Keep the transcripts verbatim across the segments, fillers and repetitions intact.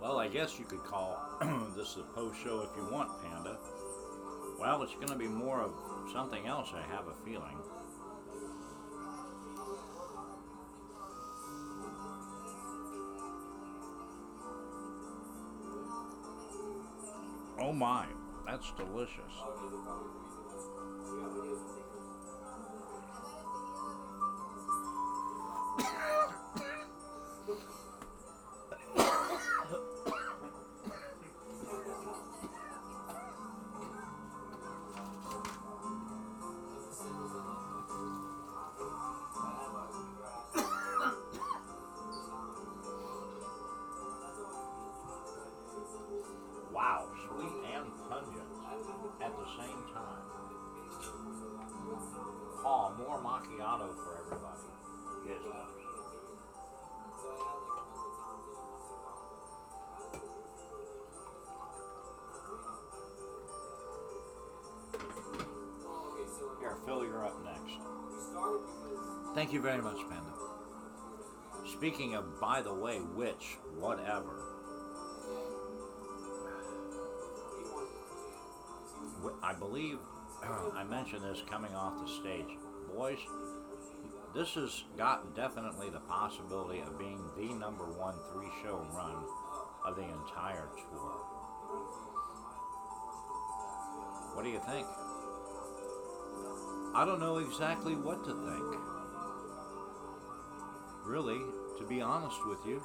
Well, I guess you could call this a post show if you want, Panda. Well, it's going to be more of something else, I have a feeling. Oh my, that's delicious. Wow, sweet and pungent at the same time. Oh, more macchiato for everybody. Yes, folks. Here, Phil, you're up next. Thank you very much, Panda. Speaking of, by the way, which, whatever, I believe I mentioned this coming off the stage. Boys, this has got definitely the possibility of being the number one three-show run of the entire tour. What do you think? I don't know exactly what to think. Really, to be honest with you.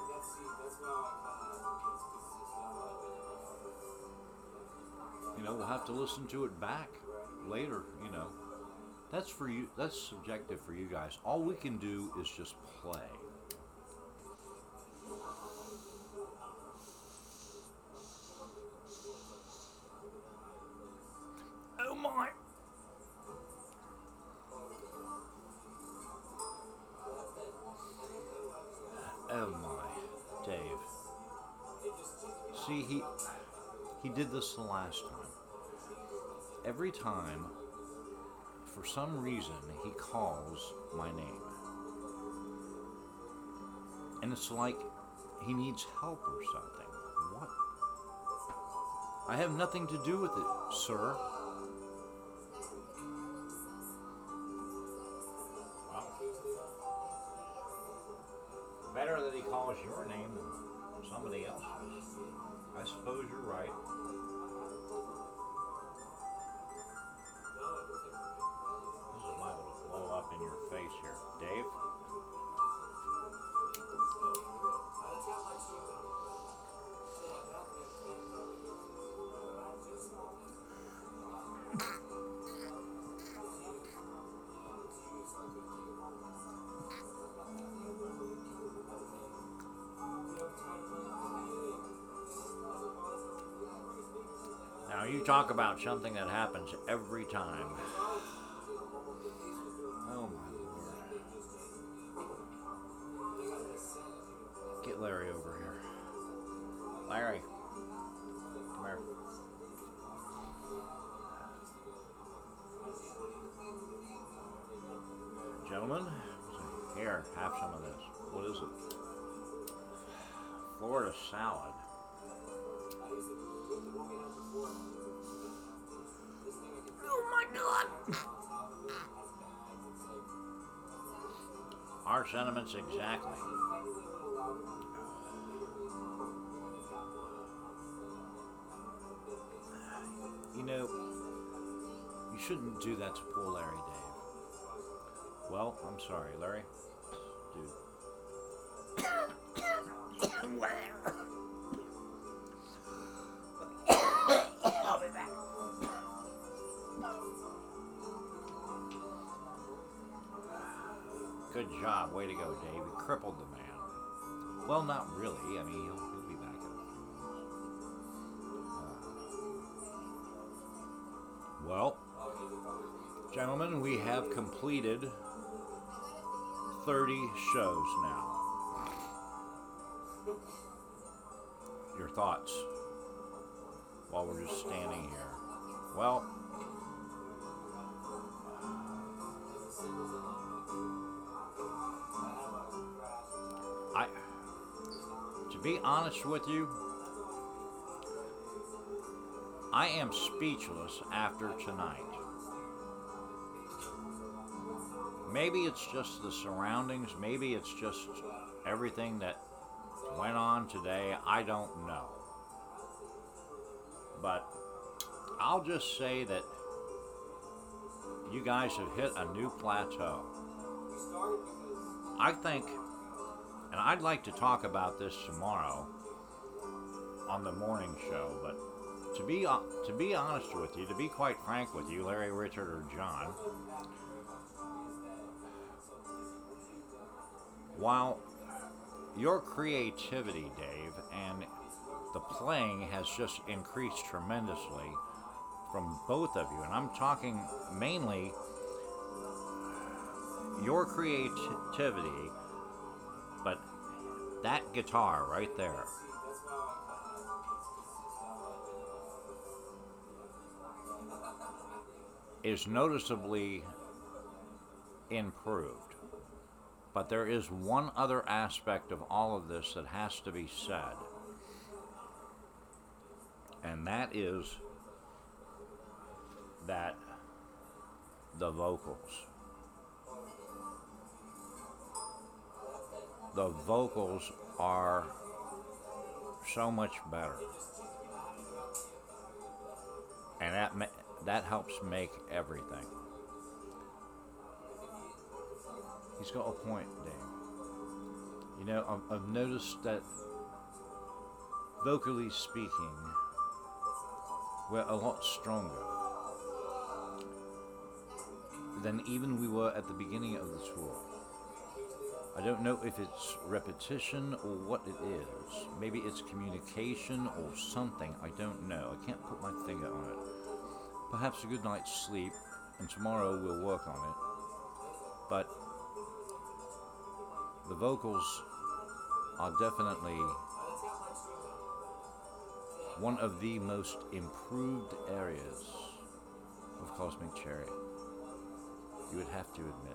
You know, we'll have to listen to it back later, you know. That's for you, that's subjective for you guys. All we can do is just play. Oh my. Oh my, Dave. See, he he did this the last time. Every time, for some reason, he calls my name. And it's like he needs help or something. What? I have nothing to do with it, sir. Well, better that he calls your name than somebody else's. I suppose you're right. This is liable to blow up in your face here. Dave? Now you talk about something that happens every time. Oh my lord. Get Larry over here. Larry. Come here. Gentlemen, here, have some of this. What is it? Florida salad. Oh my god! Our sentiments exactly. You know, you shouldn't do that to poor Larry, Dave. Well, I'm sorry, Larry. Dude. I'll be back. Good job. Way to go, Dave. You crippled the man. Well, not really. I mean, he'll, he'll be back in a few minutes. Uh, well, gentlemen, we have completed thirty shows now. Your thoughts while we're just standing here? Well, I, to be honest with you, I am speechless after tonight. Maybe it's just the surroundings, maybe it's just everything that went on today, I don't know. But I'll just say that you guys have hit a new plateau. I think, and I'd like to talk about this tomorrow on the morning show, but to be uh, to be honest with you, to be quite frank with you, Larry, Richard, or John, while your creativity, Dave, and the playing has just increased tremendously from both of you, and I'm talking mainly your creativity, but that guitar right there is noticeably improved. But there is one other aspect of all of this that has to be said, and that is that the vocals. The vocals are so much better, and that ma- that helps make everything. He's got a point, Dave. You know, I've, I've noticed that vocally speaking, we're a lot stronger than even we were at the beginning of the tour. I don't know if it's repetition or what it is. Maybe it's communication or something. I don't know. I can't put my finger on it. Perhaps a good night's sleep, and tomorrow we'll work on it. But the vocals are definitely one of the most improved areas of Cosmic Chariot. You would have to admit.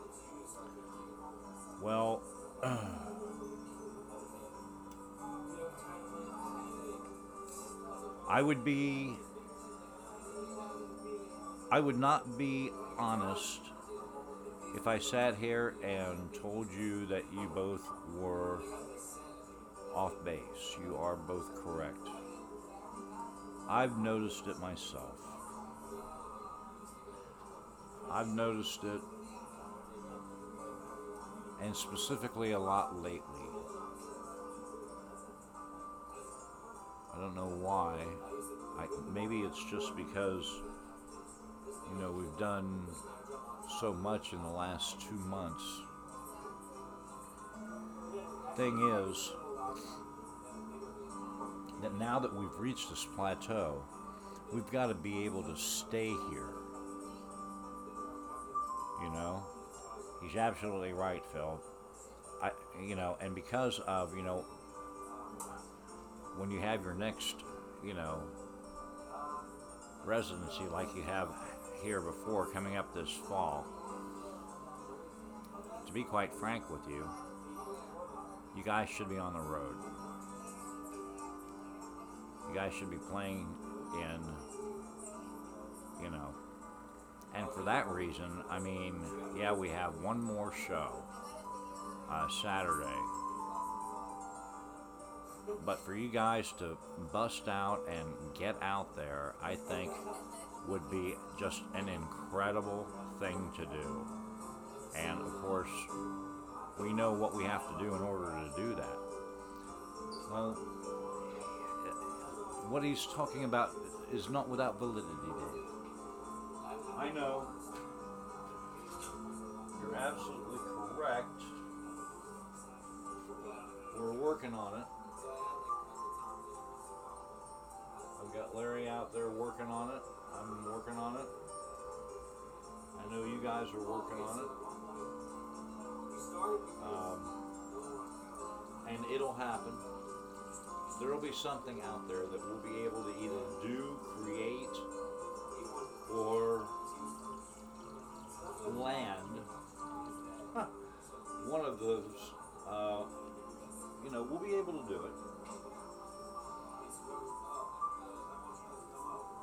Well, I would be, I would not be honest if I sat here and told you that you both were off base. You are both correct. I've noticed it myself. I've noticed it, and specifically a lot lately. I don't know why. I, maybe it's just because, you know, we've done so much in the last two months. Thing is that now that we've reached this plateau, we've got to be able to stay here. You know, he's absolutely right, Phil. I, you know, and because of, you know, when you have your next, you know, residency like you have here before coming up this fall, to be quite frank with you, you guys should be on the road. You guys should be playing in, you know, and for that reason, I mean, yeah, we have one more show, uh, Saturday. But for you guys to bust out and get out there, I think would be just an incredible thing to do. And of course, we know what we have to do in order to do that. Well, what he's talking about is not without validity, Dave. I know. You're absolutely correct. We're working on it. I've got Larry out there working on it. I'm working on it. I know you guys are working on it. Um, and it'll happen. There'll be something out there that we'll be able to either do, create, or land. Huh. One of those, uh, you know, we'll be able to do it.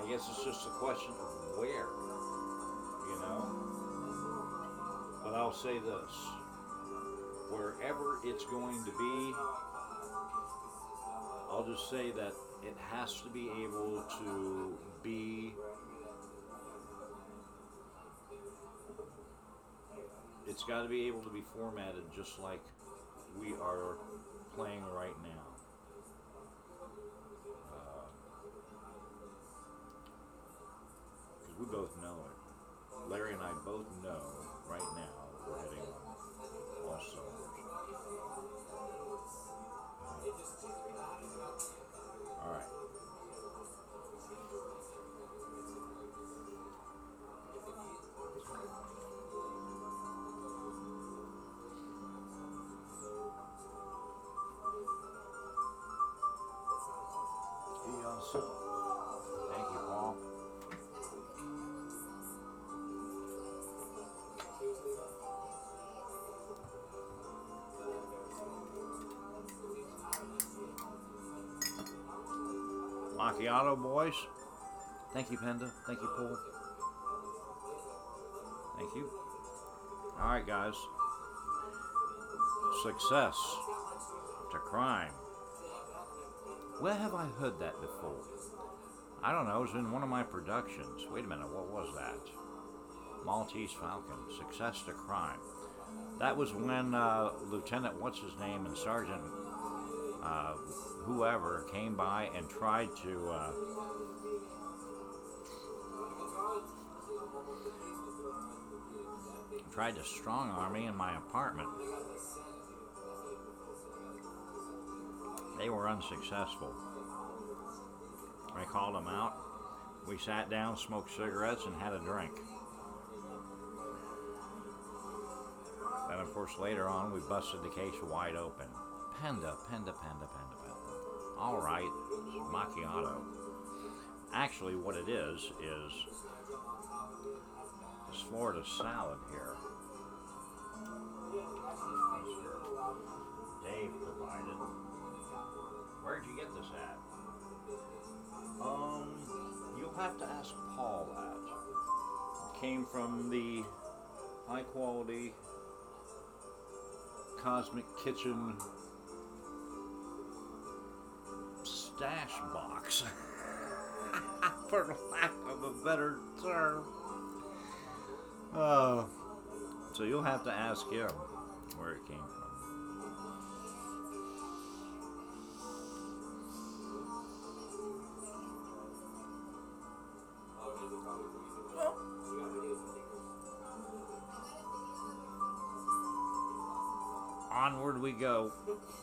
guess it's just a question of where, you know? But I'll say this, wherever it's going to be, I'll just say that it has to be able to be, it's got to be able to be formatted just like we are playing right now. Because uh, we both know it. Larry and I both know right now we're heading on all cylinders. All right. Yes. Thank you, Paul. Macchiato, boys. Thank you, Penda. Thank you, Paul. Thank you. All right, guys. Success to crime. Where have I heard that before? I don't know. It was in one of my productions. Wait a minute. What was that? Maltese Falcon. Success to crime. That was when uh, Lieutenant what's his name and Sergeant uh, whoever came by and tried to uh, tried to strong arm me in my apartment. They were unsuccessful. I called them out. We sat down, smoked cigarettes, and had a drink. Then, of course, later on, we busted the case wide open. Penda, Penda, Penda, Penda, Penda. All right, macchiato. Actually, what it is, is this Florida salad here. Dave provided. Where'd you get this at? Um, you'll have to ask Paul that. It came from the high quality Cosmic Kitchen stash box, for lack of a better term. Uh, so you'll have to ask him where it came from. Onward we go.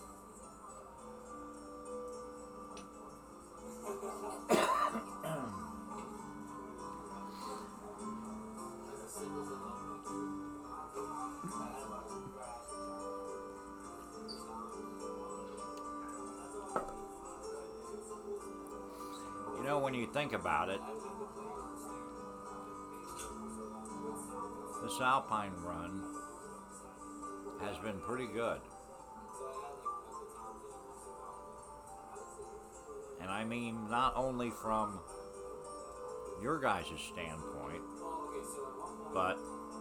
You know, when you think about it, this Alpine run has been pretty good. And I mean, not only from your guys' standpoint, but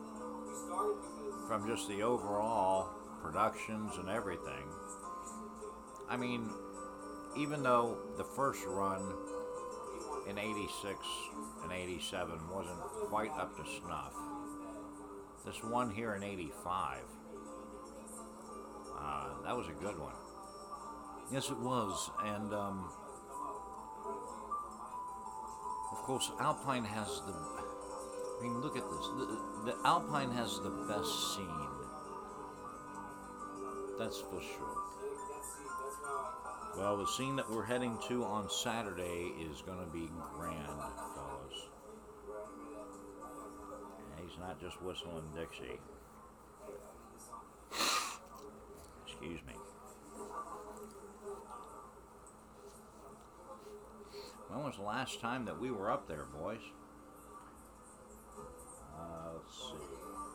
from just the overall productions and everything. I mean, even though the first run in eighty-six and eighty-seven wasn't quite up to snuff, this one here in eighty-five, uh, that was a good one. Yes, it was. And um, of course, Alpine has the, I mean, look at this. The, the Alpine has the best scene. That's for sure. Well, the scene that we're heading to on Saturday is going to be grand, fellas. And he's not just whistling Dixie. Excuse me. When was the last time that we were up there, boys? Uh, let's see.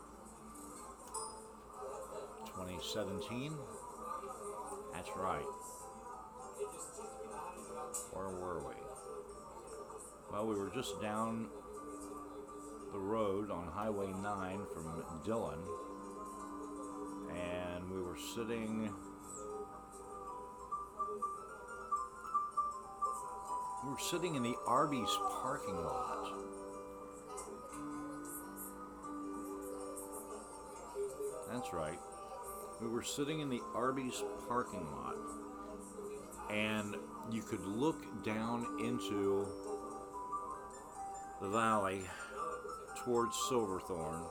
twenty seventeen? That's right. Where were we? Well, we were just down the road on Highway nine from Dillon, and we were sitting we were sitting in the Arby's parking lot. That's right. We were sitting in the Arby's parking lot, and you could look down into the valley towards Silverthorne,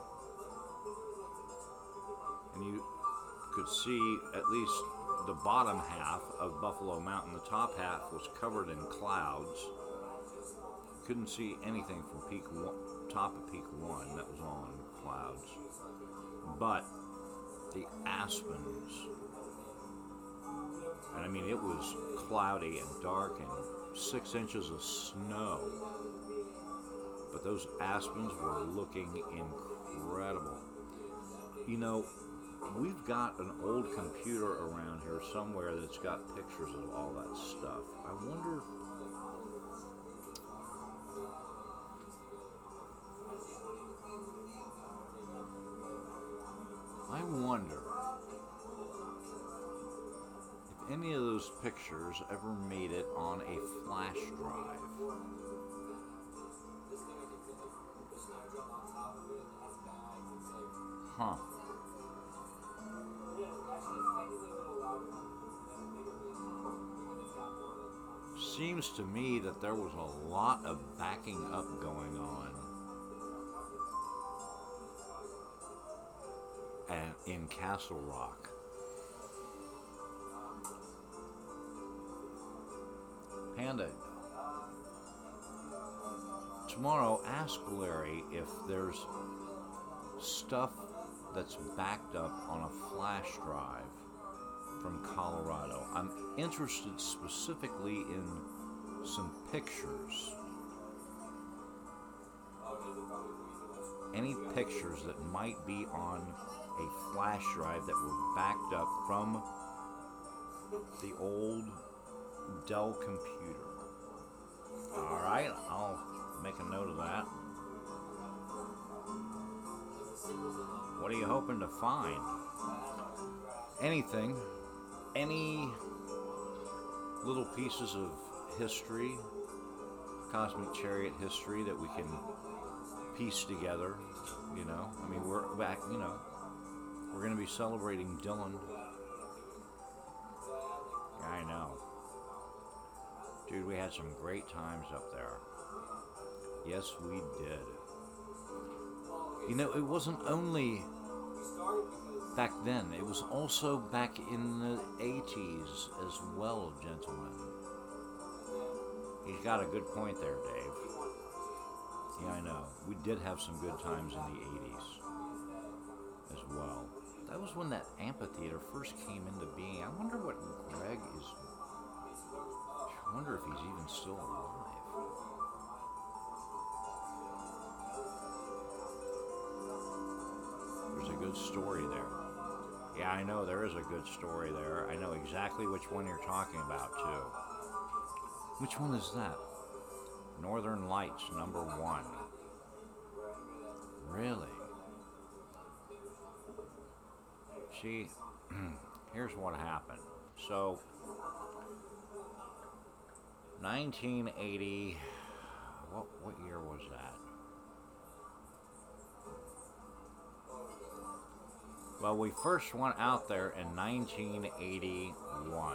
and you could see at least the bottom half of Buffalo Mountain. The top half was covered in clouds. Couldn't see anything from peak one, top of peak one. That was all in clouds. But the aspens, and I mean it was cloudy and dark and six inches of snow, but those aspens were looking incredible. You know, we've got an old computer around here somewhere that's got pictures of all that stuff. I wonder I wonder if any of those pictures ever made it on a flash drive. Huh. Seems to me that there was a lot of backing up going on and in Castle Rock. Panda, tomorrow ask Larry if there's stuff that's backed up on a flash drive from Colorado. I'm interested specifically in some pictures. Any pictures that might be on a flash drive that were backed up from the old Dell computer. Alright, I'll make a note of that. What are you hoping to find? Anything. Any little pieces of history, Cosmic Chariot history that we can piece together, you know? I mean, we're back, you know, we're going to be celebrating Dillon. Yeah, I know. Dude, we had some great times up there. Yes, we did. You know, it wasn't only back then, it was also back in the eighties as well, gentlemen. He's got a good point there, Dave. Yeah, I know. We did have some good times in the eighties as well. That was when that amphitheater first came into being. I wonder what Greg is... I wonder if he's even still alive. There's a good story there. Yeah, I know there is a good story there. I know exactly which one you're talking about, too. Which one is that? Northern Lights, number one. Really? See, here's what happened. So, nineteen eighty, what, what year was that? Well, we first went out there in nineteen eighty-one.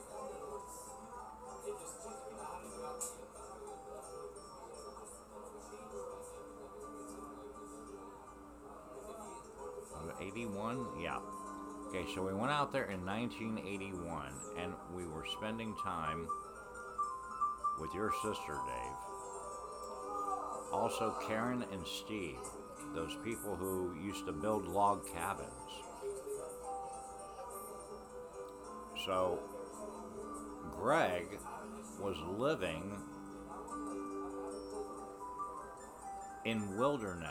eighty-one? Yeah. Okay, so we went out there in nineteen eighty-one, and we were spending time with your sister, Dave. Also, Karen and Steve, those people who used to build log cabins. So, Greg was living in Wilderness,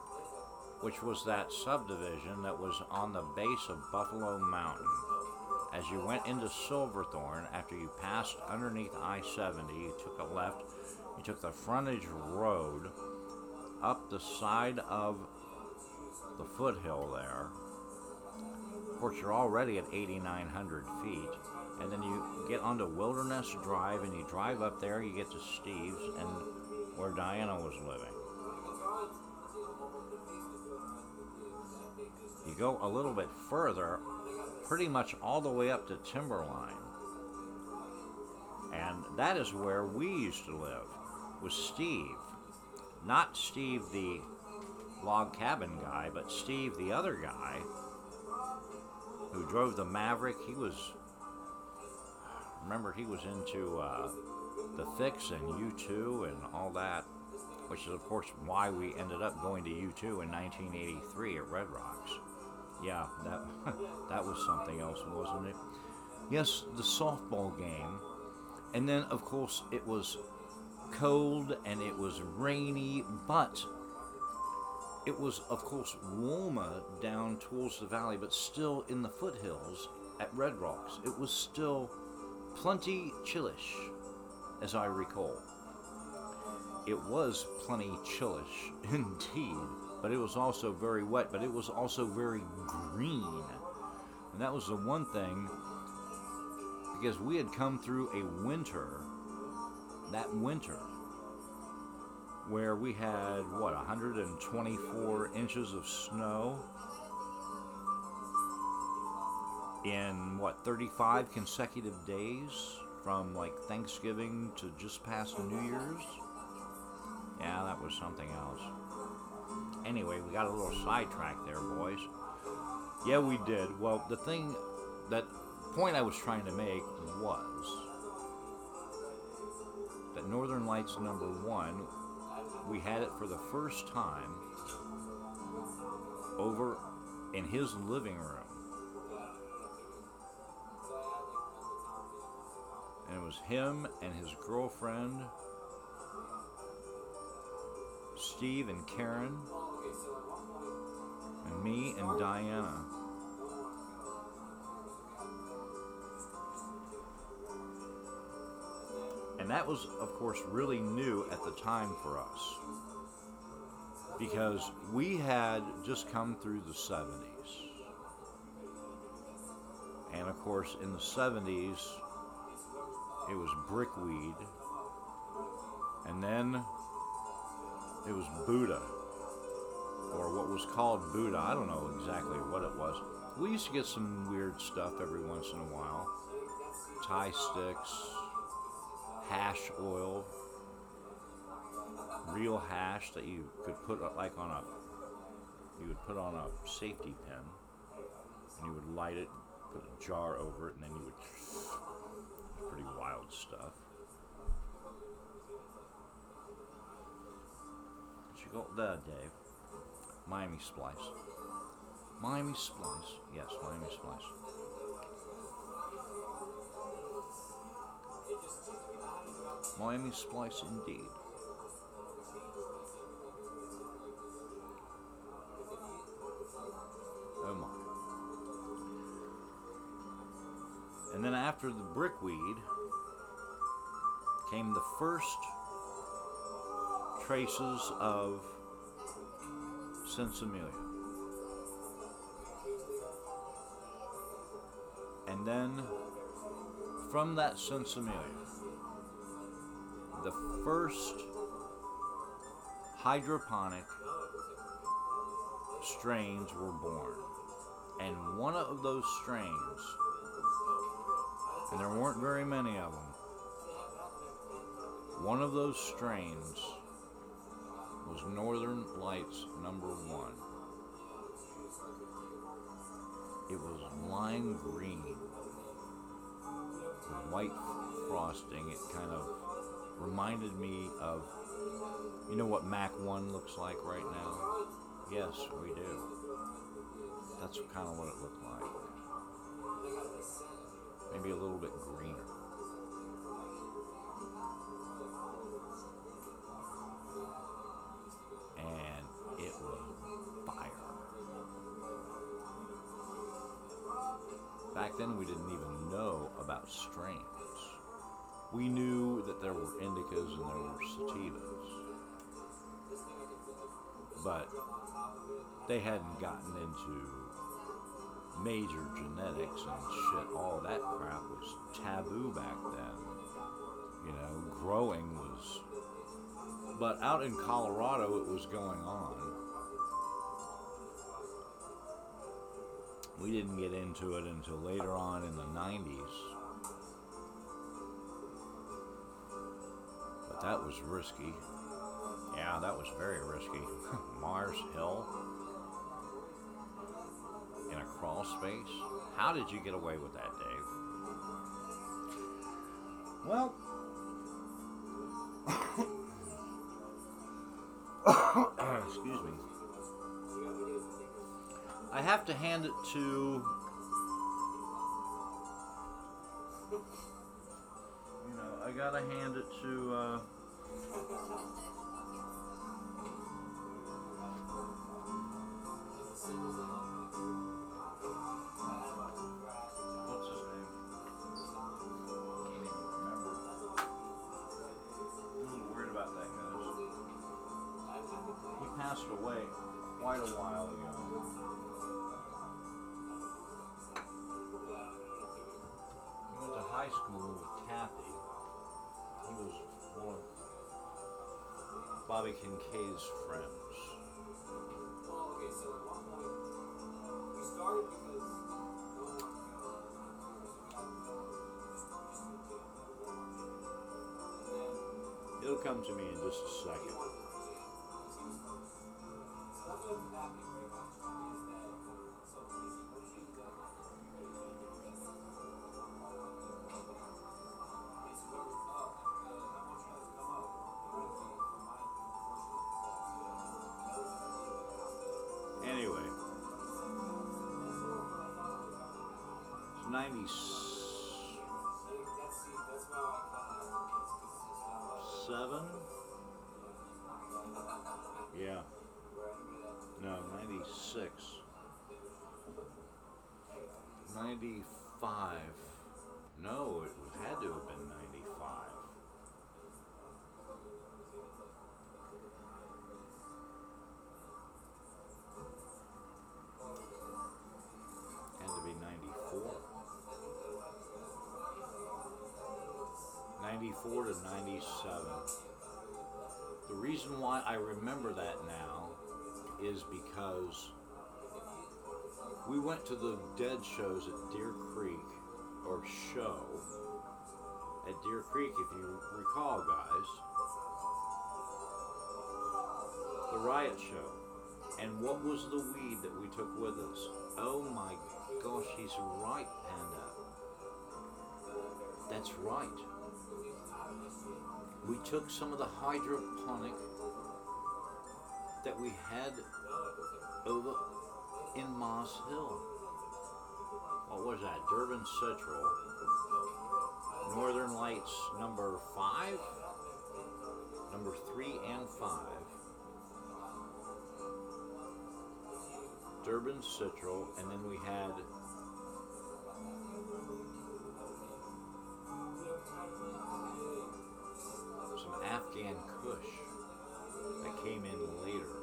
which was that subdivision that was on the base of Buffalo Mountain. as you went into Silverthorne, after you passed underneath I seventy, you took a left, you took the frontage road up the side of the foothill there. Of course, you're already at eighty-nine hundred feet. And then you get onto Wilderness Drive, and you drive up there, you get to Steve's, and where Diana was living. You go a little bit further, pretty much all the way up to Timberline. And that is where we used to live, with Steve. Not Steve the log cabin guy, but Steve the other guy who drove the Maverick. He was, remember, he was into uh, the Fix and U two and all that, which is, of course, why we ended up going to U two in nineteen eighty-three at Red Rocks. Yeah, that that was something else, wasn't it? Yes, the softball game. And then, of course, it was cold and it was rainy, but it was, of course, warmer down towards the valley, but still in the foothills at Red Rocks. It was still plenty chillish, as I recall. It was plenty chillish, indeed, but it was also very wet, but it was also very green. And that was the one thing, because we had come through a winter, that winter, where we had, what, one hundred twenty-four inches of snow in, what, thirty-five consecutive days, from like Thanksgiving to just past New Year's. Yeah, that was something else. Anyway, we got a little sidetracked there, boys. Yeah, we did. Well, the thing, that point I was trying to make was that Northern Lights number one, we had it for the first time over in his living room. And it was him and his girlfriend, Steve and Karen, and me and Diana. And that was, of course, really new at the time for us, because we had just come through the seventies. And of course, in the seventies, it was Brickweed, and then it was Buddha, or what was called Buddha. I don't know exactly what it was. We used to get some weird stuff every once in a while. Thai sticks, hash oil, real hash that you could put like on a, you would put on a safety pin, and you would light it, put a jar over it, and then you would, pretty wild stuff. What you got there, Dave? Miami Splice. Miami Splice. Yes, Miami Splice. Miami Splice indeed. Oh my. And then after the Brickweed came the first traces of Sinsemilla. And then from that Sinsemilla, the first hydroponic strains were born. And one of those strains, and there weren't very many of them, one of those strains was Northern Lights number one. It was lime green with white frosting. It kind of reminded me of, you know what Mac one looks like right now? Yes, we do. That's kind of what it looked like. Maybe a little bit greener. And it was fire. Back then we didn't even know about strains. We knew that there were indicas and there were sativas, but they hadn't gotten into major genetics and shit. All that crap was taboo back then. You know, growing was... But out in Colorado, it was going on. We didn't get into it until later on in the nineties. But that was risky. Yeah, that was very risky. Mars Hill in a crawl space. How did you get away with that, Dave? Well, excuse me. I have to hand it to, you know, I gotta hand it to, uh, what's his name? Can't even remember. I'm a little worried about that, guys. He passed away quite a while ago. He went to high school with Kathy. He was one of Bobby Kincaid's friends. It'll come to me in just a second. Anyway, it's ninety-seven? Yeah. No, ninety-six. ninety-five. No, it had to have been ninety-five. Had to be ninety-four. ninety-four to ninety-seven. The reason why I remember that now is because we went to the Dead shows at Deer Creek, or show at Deer Creek, if you recall, guys. The Riot Show. And what was the weed that we took with us? Oh my gosh, he's right, Panda. That's right. We took some of the hydroponic that we had over in Moss Hill. What was that? Durban Citral. Northern Lights number five? Number three and five. Durban Citral, and then we had some Afghan Kush that came in later.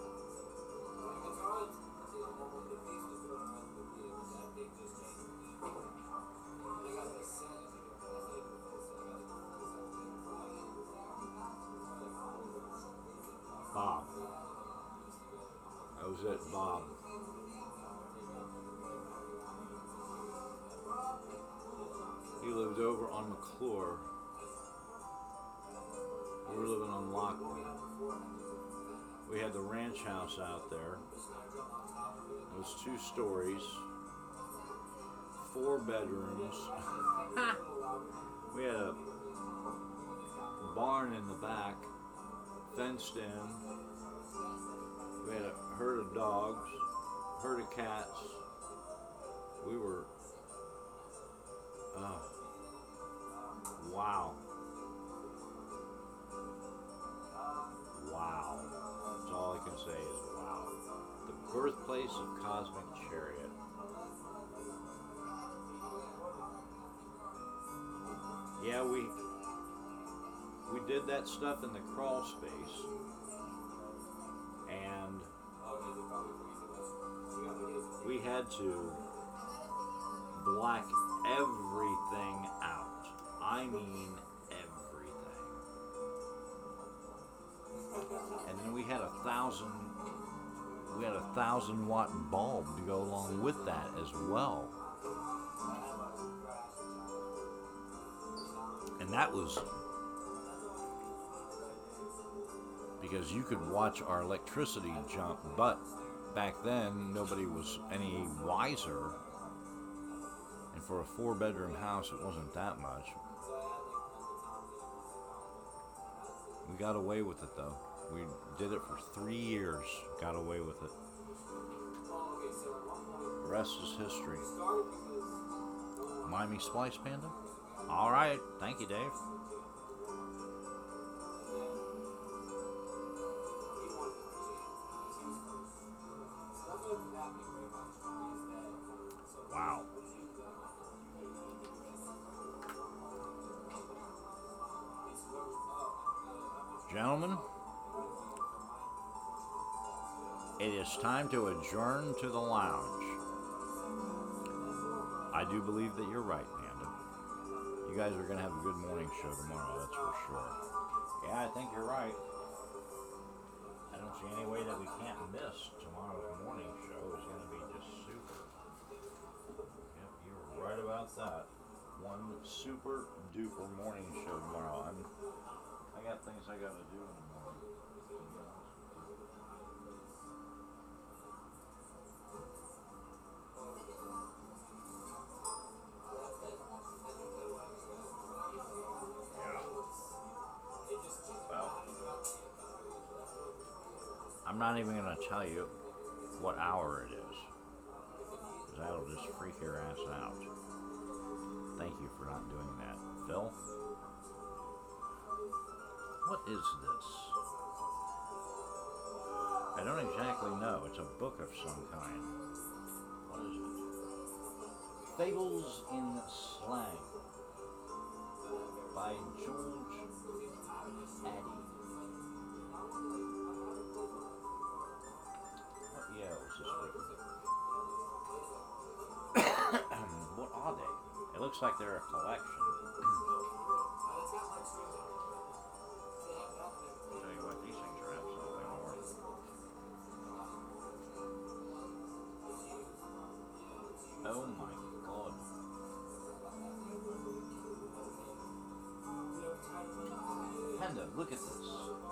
Bob. That was it, Bob. He lived over on McClure. We were living on Lockwood. We had the ranch house out there. It was two stories, four bedrooms. We had a barn in the back, fenced in. We had a herd of dogs, herd of cats. We were, oh, wow. Wow. That's all I can say is wow. The birthplace of Cosmic Chariot. Yeah, we we did that stuff in the crawl space, and we had to black everything out. I mean everything. And then we had a thousand we had a thousand watt bulb to go along with that as well. And that was because you could watch our electricity jump, but back then nobody was any wiser. And for a four bedroom house, it wasn't that much. We got away with it though. We did it for three years, got away with it. The rest is history. Mind me, Splice Panda? All right, thank you, Dave. Wow. Gentlemen, it is time to adjourn to the lounge. I do believe that you're right, Panda. You guys are going to have a good morning show tomorrow, that's for sure. Yeah, I think you're right. I don't see any way that we can't miss tomorrow's morning show. It's going to be just super. Yep, you're right about that. One super duper morning show tomorrow. I'm, I got things I got to do in the morning. I'm not even going to tell you what hour it is, because that'll just freak your ass out. Thank you for not doing that. Phil? What is this? I don't exactly know. It's a book of some kind. What is it? Fables in Slang by George Addy. What are they? It looks like they're a collection. I'll tell you what, these things are absolutely worth. Oh my god. Panda, look at this.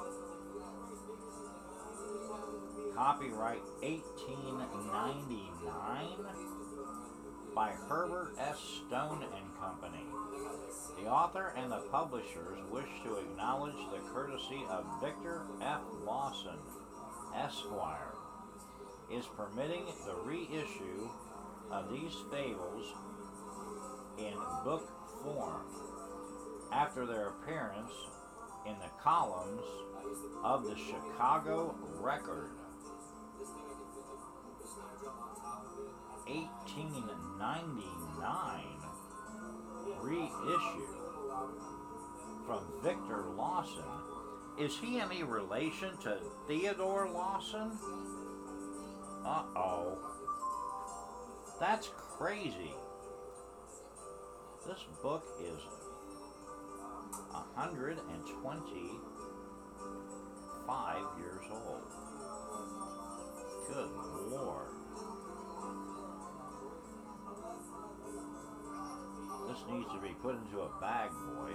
Copyright eighteen ninety-nine by Herbert S. Stone and Company. The author and the publishers wish to acknowledge the courtesy of Victor F. Lawson, Esquire, is permitting the reissue of these fables in book form after their appearance in the columns of the Chicago Record. eighteen ninety-nine reissue from Victor Lawson. Is he any relation to Theodore Lawson? Uh-oh. That's crazy. This book is one hundred twenty-five years old. Good Lord. This needs to be put into a bag, boys.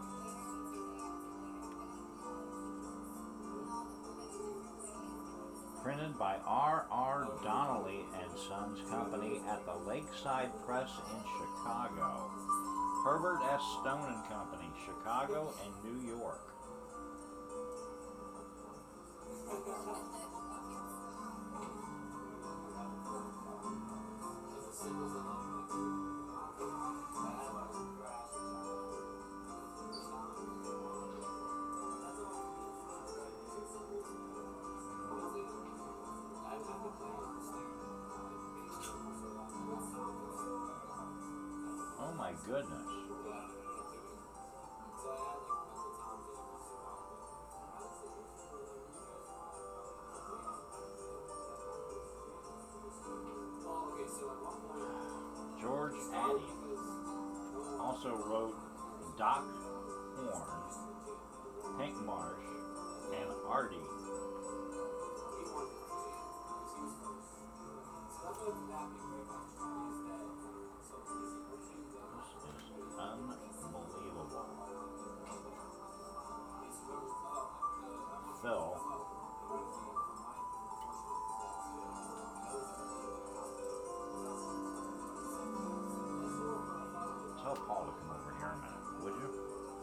Printed by R R Donnelly and Sons Company at the Lakeside Press in Chicago. Herbert S. Stone and Company, Chicago and New York. Oh my goodness. Doc Horn, Hank Marsh, and Artie. This is unbelievable. Phil. Tell Paul to come over here a minute, would you?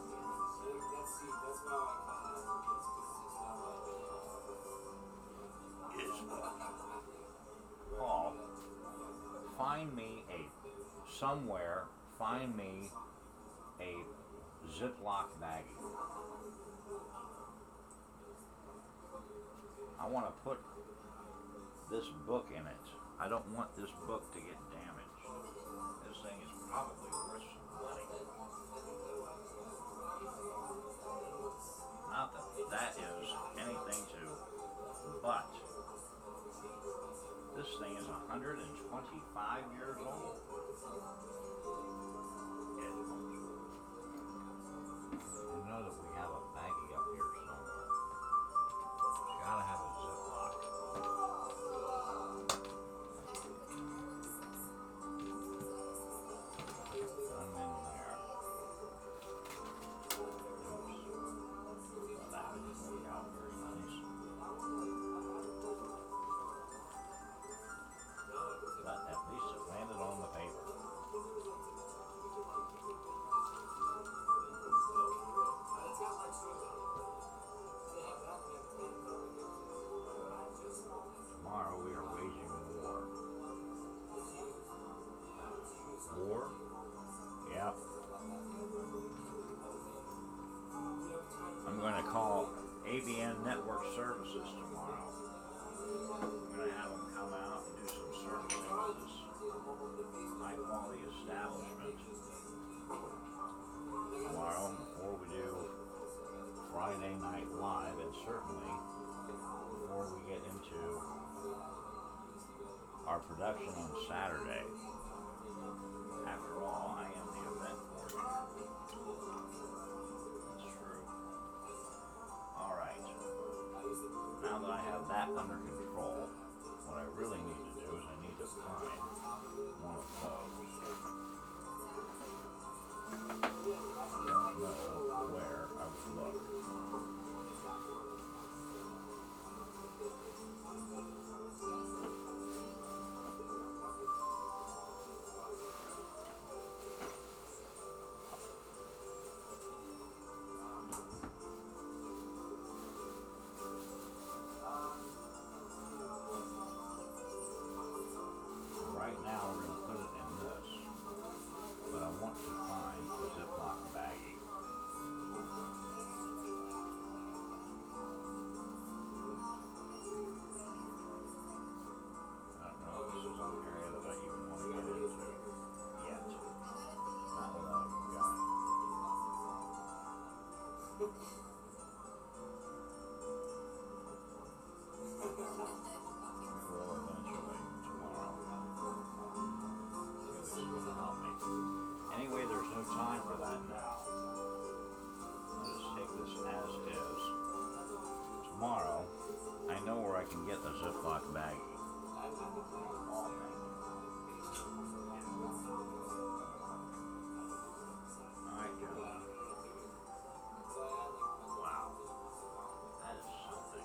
Is Paul, find me a somewhere, find me a Ziploc baggie. I want to put this book in it. I don't want this book to get damaged. This thing is probably worth some money. Not that that is anything to, but this thing is one hundred twenty-five years old. It, you know that we have a baggie up here somewhere. It's gotta have a Ziploc. I'm in there. Oops. Well, that didn't work out very nice. But at least it landed on the paper. Tomorrow we are waging war. War? Yep. I'm going to call A B N Network Services tomorrow. I'm going to have them come out and do some servicing of this high quality establishment tomorrow before we do Friday Night Live, and certainly before we get into our production on Saturday. After all, I am the event coordinator. That's true. Alright. Now that I have that under control, what I really need to do is I need to find one of those. I don't know where I would look. Right now we're going to put it in this, but I want to find the Ziploc baggie. I don't know if this is an area that I even want to get into yet. Not without a gun. We will eventually tomorrow. This is going to help me. Anyway, there's no time for that now. I'll just take this as is. Tomorrow, I know where I can get the Ziploc baggie. Alright, gentlemen. Wow. That is something.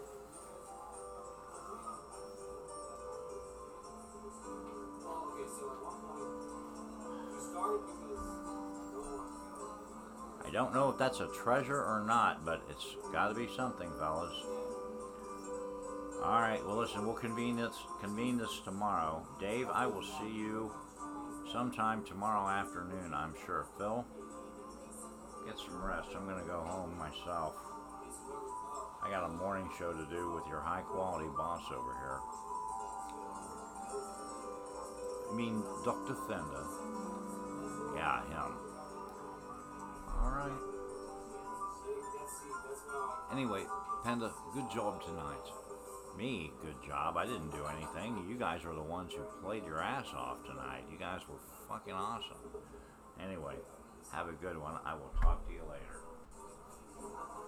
I don't know if that's a treasure or not, but it's got to be something, fellas. All right. Well, listen. We'll convene this convene this tomorrow. Dave, I will see you sometime tomorrow afternoon, I'm sure. Phil, get some rest. I'm gonna go home myself. I got a morning show to do with your high quality boss over here. I mean, Doctor Fender. Yeah, him. Alright. Anyway, Panda, good job tonight. Me, good job. I didn't do anything. You guys were the ones who played your ass off tonight. You guys were fucking awesome. Anyway, Have a good one. I will talk to you later.